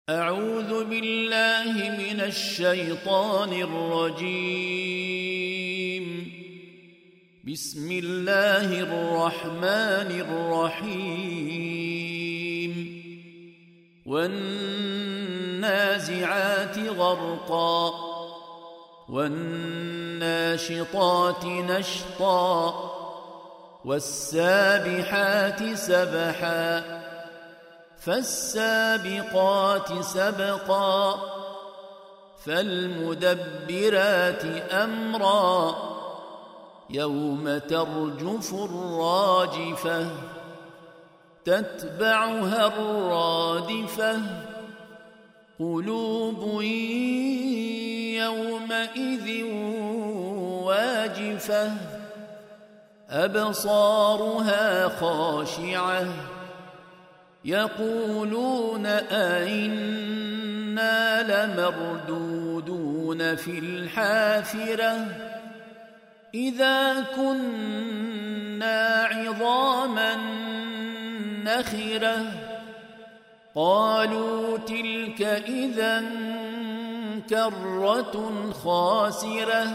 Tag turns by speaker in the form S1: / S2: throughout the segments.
S1: أعوذ بالله من الشيطان الرجيم. بسم الله الرحمن الرحيم. والنازعات غرقا والناشطات نشطا والسابحات سبحا فالسابقات سبقا فالمدبرات أمرا يوم ترجف الراجفة تتبعها الرادفة قلوب يومئذ واجفة أبصارها خاشعة يقولون أئنا لمردودون في الحافرة إذا كنا عظاما نخرة قالوا تلك إذا كرة خاسرة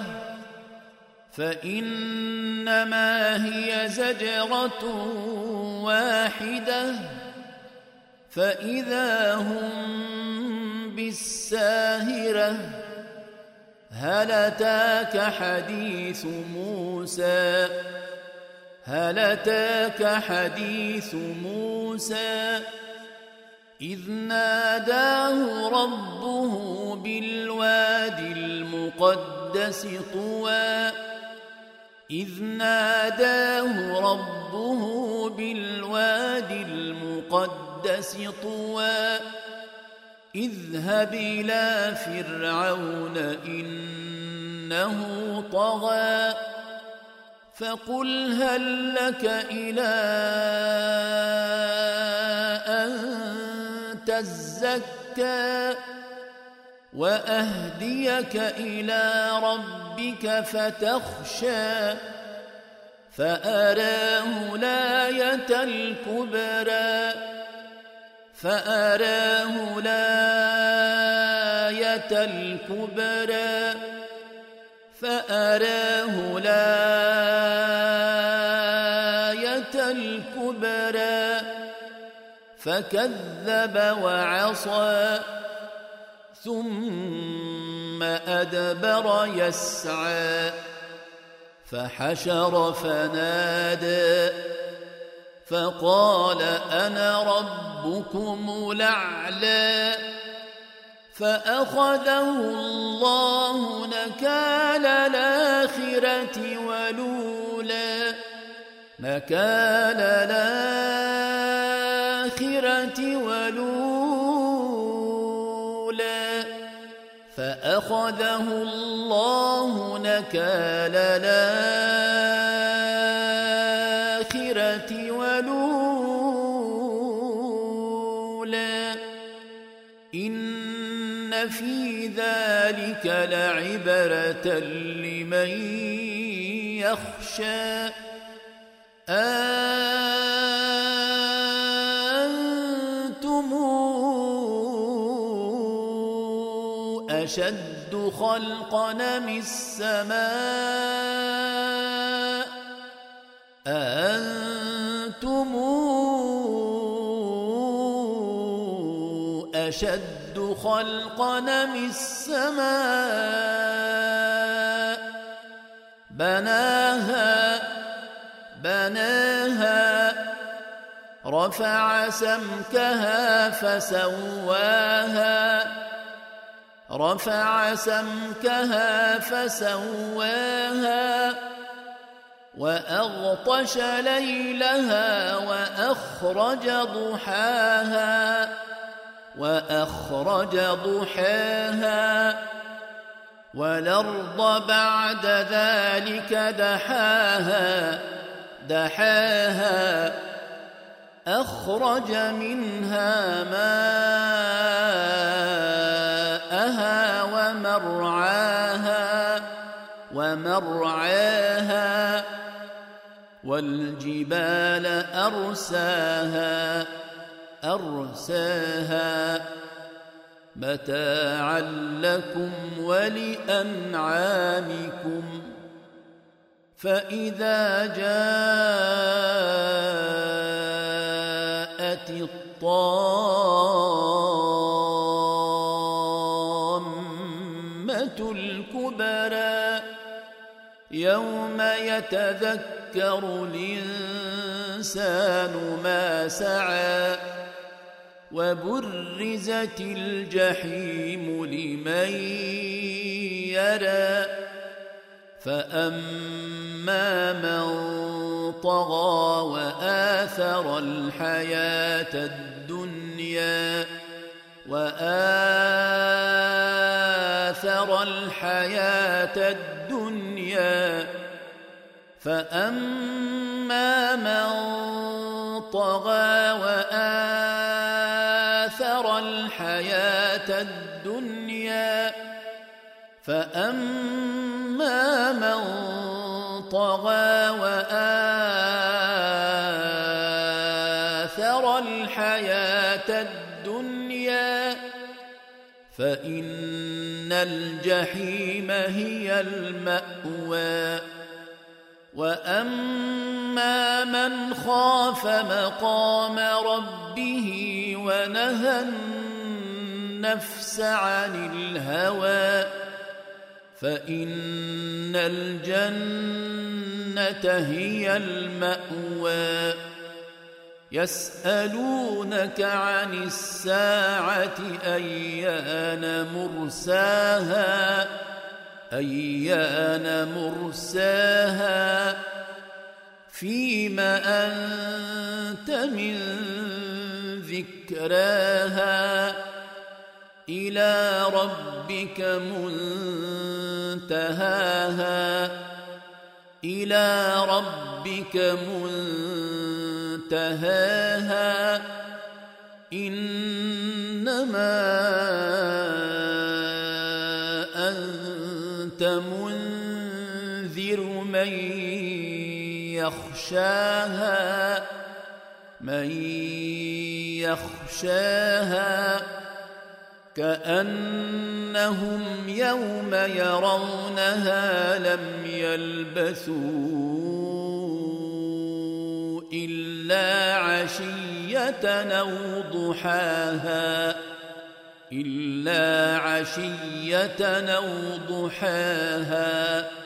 S1: فإنما هي زجرة واحدة فإذا هم بالساهرة هل أتاك حديث موسى إذ ناداه ربه بالوادي المقدس طوى اذهب إلى فرعون إنه طغى فقل هل لك إلى أن تزكى وأهديك إلى ربك فتخشى فأراه الآية الكبرى فكذب وعصى ثم أدبر يسعى فحشر فنادى فقال أنا ربكم الأعلى فأخذه الله نكال الآخرة والأولى فأخذه الله نكال الآخرة والأولى إن في ذلك لعبرة لمن يخشى أنتم أشد خلقا أم السماء أأنتم أشد خلقا أم السماء بناها رفع سمكها فسواها وأغطش ليلها وأخرج ضحاها والأرض بعد ذلك دحاها أخرج منها ماءها ومرعاها والجبال أرساها متاعا لكم ولأنعامكم. فإذا جاءت الطامة الكبرى يوم يتذكر الإنسان ما سعى وبرزت الجحيم لمن يرى فأما من طغى وآثر الحياة الدنيا فأما من طغى وآثر الحياة الدنيا فإن الجحيم هي المأوى. وأما من خاف مقام ربه ونهى النفس عن الهوى فإن الجنة هي المأوى. يسألونك عن الساعة أيان مرساها فيم أنت من ذكراها إلى ربك منتهاها إنما أنت منذر من يخشاها كأنهم يوم يرونها لم يلبثوا إلا عشية أو ضحاها